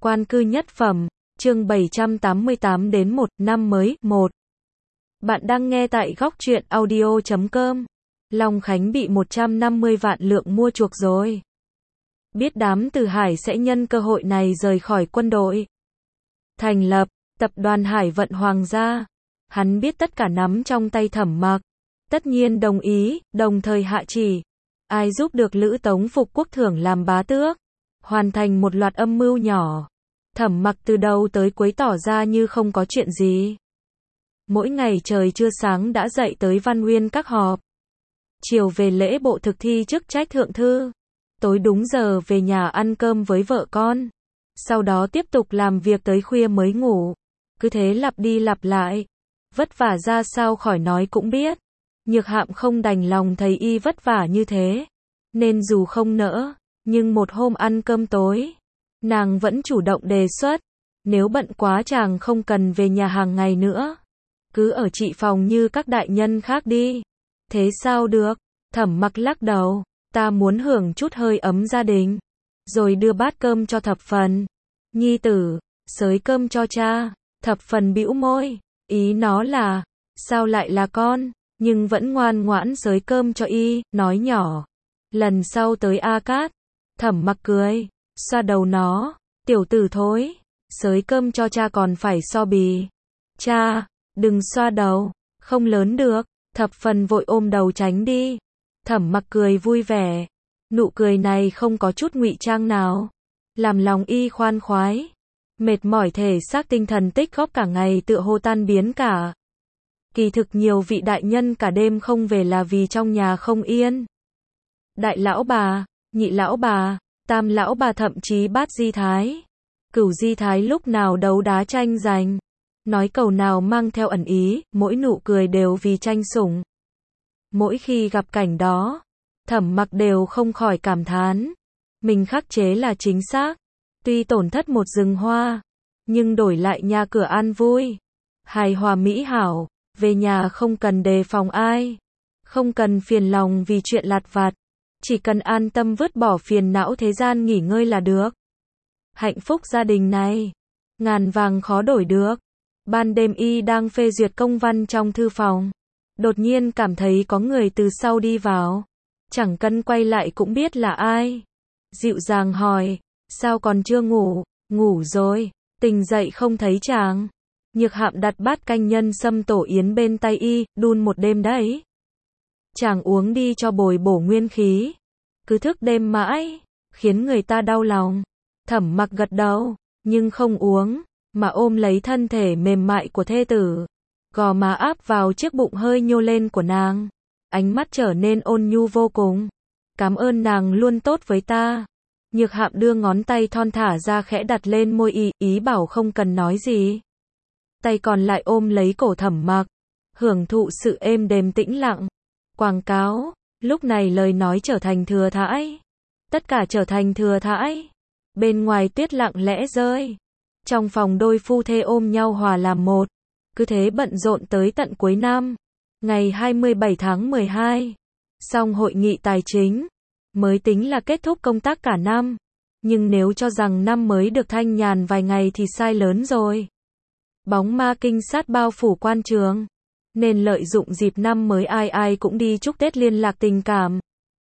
Quan cư nhất phẩm, chương 788 đến 1, năm mới, 1. Bạn đang nghe tại góc truyện audio.com. Long Khánh bị 150 vạn lượng mua chuộc rồi. Biết đám Từ Hải sẽ nhân cơ hội này rời khỏi quân đội. Thành lập, tập đoàn Hải vận Hoàng gia. Hắn biết tất cả nắm trong tay Thẩm Mặc. Tất nhiên đồng ý, đồng thời hạ chỉ. Ai giúp được Lữ Tống phục quốc thưởng làm bá tước. Hoàn thành một loạt âm mưu nhỏ. Thẩm Mặc từ đầu tới cuối tỏ ra như không có chuyện gì. Mỗi ngày trời chưa sáng đã dậy tới Văn Nguyên các họp. Chiều về lễ bộ thực thi chức trách thượng thư. Tối đúng giờ về nhà ăn cơm với vợ con. Sau đó tiếp tục làm việc tới khuya mới ngủ. Cứ thế lặp đi lặp lại. Vất vả ra sao khỏi nói cũng biết. Nhược Hạm không đành lòng thấy y vất vả như thế. Nên dù không nỡ, nhưng một hôm ăn cơm tối, nàng vẫn chủ động đề xuất. Nếu bận quá chàng không cần về nhà hàng ngày nữa. Cứ ở trị phòng như các đại nhân khác đi. Thế sao được? Thẩm Mặc lắc đầu. Ta muốn hưởng chút hơi ấm gia đình. Rồi đưa bát cơm cho Thập Phần. Nhi tử, xới cơm cho cha. Thập Phần bĩu môi. Ý nó là, sao lại là con? Nhưng vẫn ngoan ngoãn xới cơm cho y, nói nhỏ. Lần sau tới A Cát. Thẩm Mặc cười, xoa đầu nó. Tiểu tử thối, xới cơm cho cha còn phải so bì. Cha, đừng xoa đầu, không lớn được. Thập Phần vội ôm đầu tránh đi. Thẩm Mặc cười vui vẻ. Nụ cười này không có chút ngụy trang nào. Làm lòng y khoan khoái. Mệt mỏi thể xác tinh thần tích góp cả ngày tựa hồ tan biến cả. Kỳ thực nhiều vị đại nhân cả đêm không về là vì trong nhà không yên. Đại lão bà, nhị lão bà, tam lão bà thậm chí Bát Di Thái. Cửu Di Thái lúc nào đấu đá tranh giành. Nói câu nào mang theo ẩn ý, mỗi nụ cười đều vì tranh sủng. Mỗi khi gặp cảnh đó, Thẩm Mặc đều không khỏi cảm thán. Mình khắc chế là chính xác. Tuy tổn thất một rừng hoa, nhưng đổi lại nhà cửa an vui. Hài hòa mỹ hảo, về nhà không cần đề phòng ai. Không cần phiền lòng vì chuyện lặt vặt. Chỉ cần an tâm vứt bỏ phiền não thế gian nghỉ ngơi là được. Hạnh phúc gia đình này, ngàn vàng khó đổi được. Ban đêm y đang phê duyệt công văn trong thư phòng. Đột nhiên cảm thấy có người từ sau đi vào. Chẳng cần quay lại cũng biết là ai. Dịu dàng hỏi, sao còn chưa ngủ? Ngủ rồi, tỉnh dậy không thấy chàng. Nhược Hạm đặt bát canh nhân sâm tổ yến bên tay y, đun một đêm đấy. Chàng uống đi cho bồi bổ nguyên khí. Cứ thức đêm mãi, khiến người ta đau lòng. Thẩm Mặc gật đầu, nhưng không uống, mà ôm lấy thân thể mềm mại của thê tử. Gò má áp vào chiếc bụng hơi nhô lên của nàng. Ánh mắt trở nên ôn nhu vô cùng. Cảm ơn nàng luôn tốt với ta. Nhược Hạm đưa ngón tay thon thả ra khẽ đặt lên môi y, ý bảo không cần nói gì. Tay còn lại ôm lấy cổ Thẩm Mặc, hưởng thụ sự êm đềm tĩnh lặng. Quảng cáo, lúc này lời nói trở thành thừa thãi. Tất cả trở thành thừa thãi. Bên ngoài tuyết lặng lẽ rơi. Trong phòng đôi phu thê ôm nhau hòa làm một. Cứ thế bận rộn tới tận cuối năm. Ngày 27 tháng 12. Xong hội nghị tài chính. Mới tính là kết thúc công tác cả năm. Nhưng nếu cho rằng năm mới được thanh nhàn vài ngày thì sai lớn rồi. Bóng ma kinh sát bao phủ quan trường. Nên lợi dụng dịp năm mới ai ai cũng đi chúc Tết liên lạc tình cảm.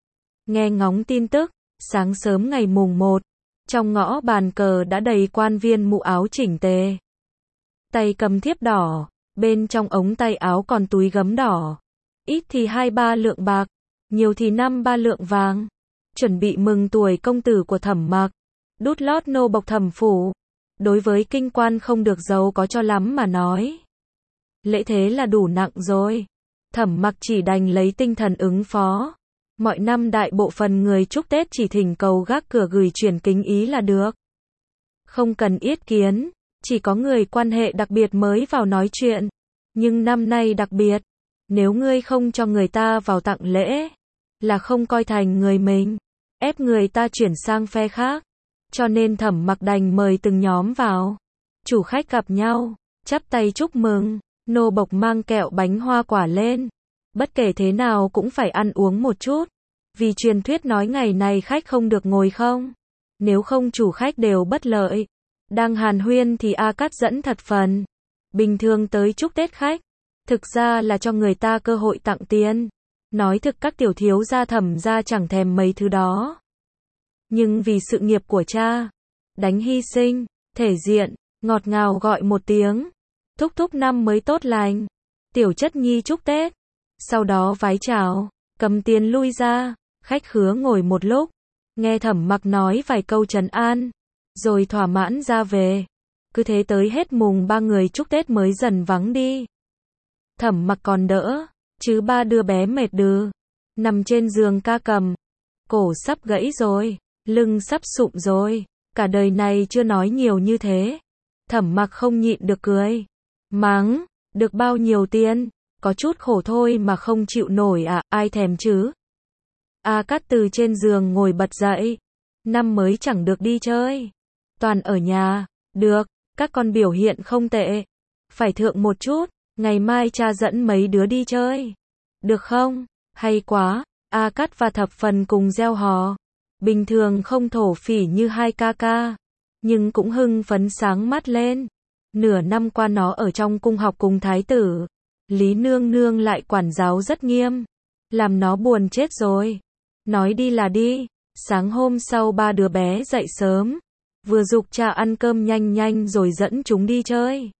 Nghe ngóng tin tức, sáng sớm ngày mùng 1. Trong ngõ bàn cờ đã đầy quan viên mũ áo chỉnh tề. Tay cầm thiếp đỏ, bên trong ống tay áo còn túi gấm đỏ. Ít thì 2-3 lượng bạc, nhiều thì 5-3 lượng vàng. Chuẩn bị mừng tuổi công tử của Thẩm Mặc. Đút lót nô bộc Thẩm phủ. Đối với kinh quan không được giàu có cho lắm mà nói. Lễ thế là đủ nặng rồi. Thẩm Mặc chỉ đành lấy tinh thần ứng phó. Mọi năm đại bộ phần người chúc Tết chỉ thỉnh cầu gác cửa gửi chuyển kính ý là được. Không cần yết kiến, chỉ có người quan hệ đặc biệt mới vào nói chuyện. Nhưng năm nay đặc biệt, nếu ngươi không cho người ta vào tặng lễ, là không coi thành người mình, ép người ta chuyển sang phe khác. Cho nên Thẩm Mặc đành mời từng nhóm vào. Chủ khách gặp nhau, chắp tay chúc mừng, nô bộc mang kẹo bánh hoa quả lên. Bất kể thế nào cũng phải ăn uống một chút. Vì truyền thuyết nói ngày này khách không được ngồi không. Nếu không chủ khách đều bất lợi. Đang hàn huyên thì A Cát dẫn thật phần. Bình thường tới chúc Tết khách, thực ra là cho người ta cơ hội tặng tiền. Nói thực các tiểu thiếu gia Thẩm gia chẳng thèm mấy thứ đó. Nhưng vì sự nghiệp của cha, đánh hy sinh, thể diện, ngọt ngào gọi một tiếng. Thúc thúc năm mới tốt lành. Tiểu chất nhi chúc Tết. Sau đó vái chào, cầm tiền lui ra, khách khứa ngồi một lúc. Nghe Thẩm Mặc nói vài câu trấn an, rồi thỏa mãn ra về. Cứ thế tới hết mùng 3 người chúc Tết mới dần vắng đi. Thẩm Mặc còn đỡ, chứ ba đứa bé mệt đừ. Nằm trên giường ca cầm. Cổ sắp gãy rồi, lưng sắp sụm rồi. Cả đời này chưa nói nhiều như thế. Thẩm Mặc không nhịn được cười. Mắng, được bao nhiêu tiền, có chút khổ thôi mà không chịu nổi à, ai thèm chứ. A Cát từ trên giường ngồi bật dậy. Năm mới chẳng được đi chơi. Toàn ở nhà. Được, các con biểu hiện không tệ. Phải thượng một chút, ngày mai cha dẫn mấy đứa đi chơi. Được không? Hay quá. A Cát và Thập Phần cùng reo hò. Bình thường không thổ phỉ như hai ca ca, nhưng cũng hưng phấn sáng mắt lên. Nửa năm qua nó ở trong cung học cùng thái tử. Lý nương nương lại quản giáo rất nghiêm. Làm nó buồn chết rồi. Nói đi là đi. Sáng hôm sau ba đứa bé dậy sớm. Vừa giục cha ăn cơm nhanh nhanh rồi dẫn chúng đi chơi.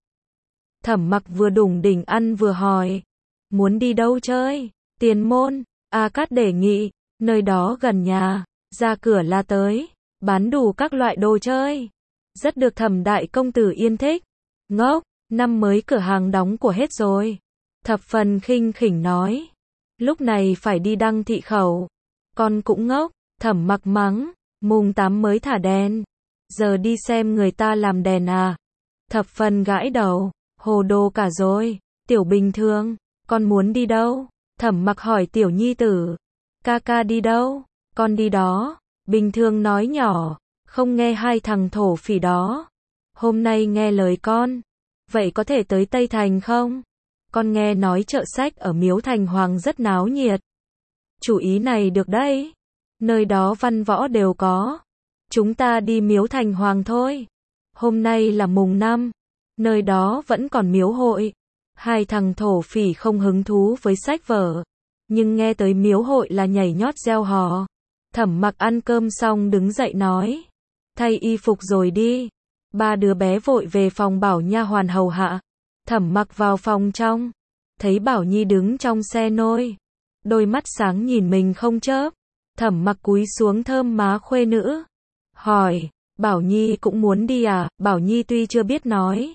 Thẩm Mặc vừa đủng đỉnh ăn vừa hỏi. Muốn đi đâu chơi? Tiền Môn. A Cát đề nghị. Nơi đó gần nhà. Ra cửa là tới. Bán đủ các loại đồ chơi. Rất được Thẩm đại công tử yên thích. Ngốc, năm mới cửa hàng đóng của hết rồi. Thập Phần khinh khỉnh nói. Lúc này phải đi đăng thị khẩu. Con cũng ngốc. Thẩm Mặc mắng. Mùng 8 mới thả đèn. Giờ đi xem người ta làm đèn à? Thập Phần gãi đầu. Hồ đồ cả rồi. Tiểu bình thường. Con muốn đi đâu? Thẩm Mặc hỏi tiểu nhi tử. Ca ca đi đâu? Con đi đó. Bình thường nói nhỏ. Không nghe hai thằng thổ phỉ đó. Hôm nay nghe lời con. Vậy có thể tới Tây Thành không? Con nghe nói chợ sách ở Miếu Thành Hoàng rất náo nhiệt. Chủ ý này được đấy. Nơi đó văn võ đều có. Chúng ta đi Miếu Thành Hoàng thôi. Hôm nay là mùng 5. Nơi đó vẫn còn miếu hội. Hai thằng thổ phỉ không hứng thú với sách vở. Nhưng nghe tới miếu hội là nhảy nhót reo hò. Thẩm Mặc ăn cơm xong đứng dậy nói. Thay y phục rồi đi. Ba đứa bé vội về phòng bảo nha hoàn hầu hạ. Thẩm Mặc vào phòng trong. Thấy Bảo Nhi đứng trong xe nôi. Đôi mắt sáng nhìn mình không chớp. Thẩm Mặc cúi xuống thơm má khuê nữ. Hỏi, Bảo Nhi cũng muốn đi à? Bảo Nhi tuy chưa biết nói.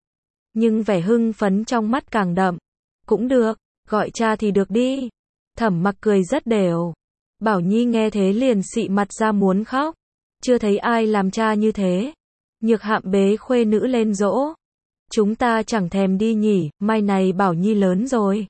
Nhưng vẻ hưng phấn trong mắt càng đậm. Cũng được, gọi cha thì được đi. Thẩm Mặc cười rất đều. Bảo Nhi nghe thế liền xị mặt ra muốn khóc. Chưa thấy ai làm cha như thế. Nhược Hạm bế khuê nữ lên dỗ. Chúng ta chẳng thèm đi nhỉ, mai này Bảo Nhi lớn rồi.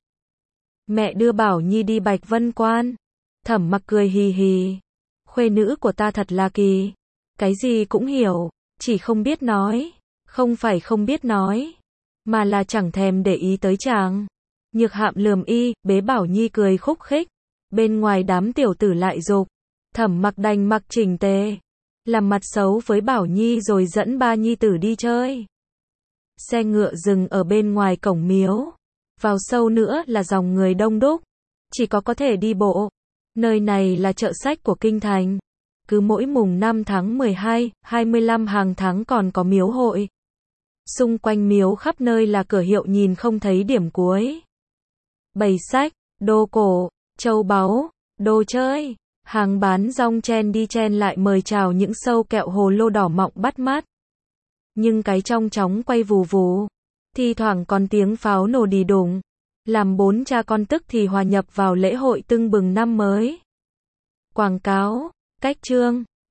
Mẹ đưa Bảo Nhi đi Bạch Vân Quan. Thẩm Mặc cười hì hì. Khuê nữ của ta thật là kỳ. Cái gì cũng hiểu, chỉ không biết nói. Không phải không biết nói, mà là chẳng thèm để ý tới chàng. Nhược Hạm lườm y, bế Bảo Nhi cười khúc khích. Bên ngoài đám tiểu tử lại dục. Thẩm Mặc đành mặc chỉnh tề. Làm mặt xấu với Bảo Nhi rồi dẫn ba nhi tử đi chơi. Xe ngựa dừng ở bên ngoài cổng miếu. Vào sâu nữa là dòng người đông đúc. Chỉ có thể đi bộ. Nơi này là chợ sách của kinh thành. Cứ mỗi mùng 5 tháng 12, 25 hàng tháng còn có miếu hội. Xung quanh miếu khắp nơi là cửa hiệu nhìn không thấy điểm cuối. Bày sách, đồ cổ, châu báu, đồ chơi. Hàng bán rong chen đi chen lại mời chào những sâu kẹo hồ lô đỏ mọng bắt mắt. Nhưng cái trong chóng quay vù vù. Thi thoảng còn tiếng pháo nổ đì đùng. Làm bốn cha con tức thì hòa nhập vào lễ hội tưng bừng năm mới. Quảng cáo, cách chương.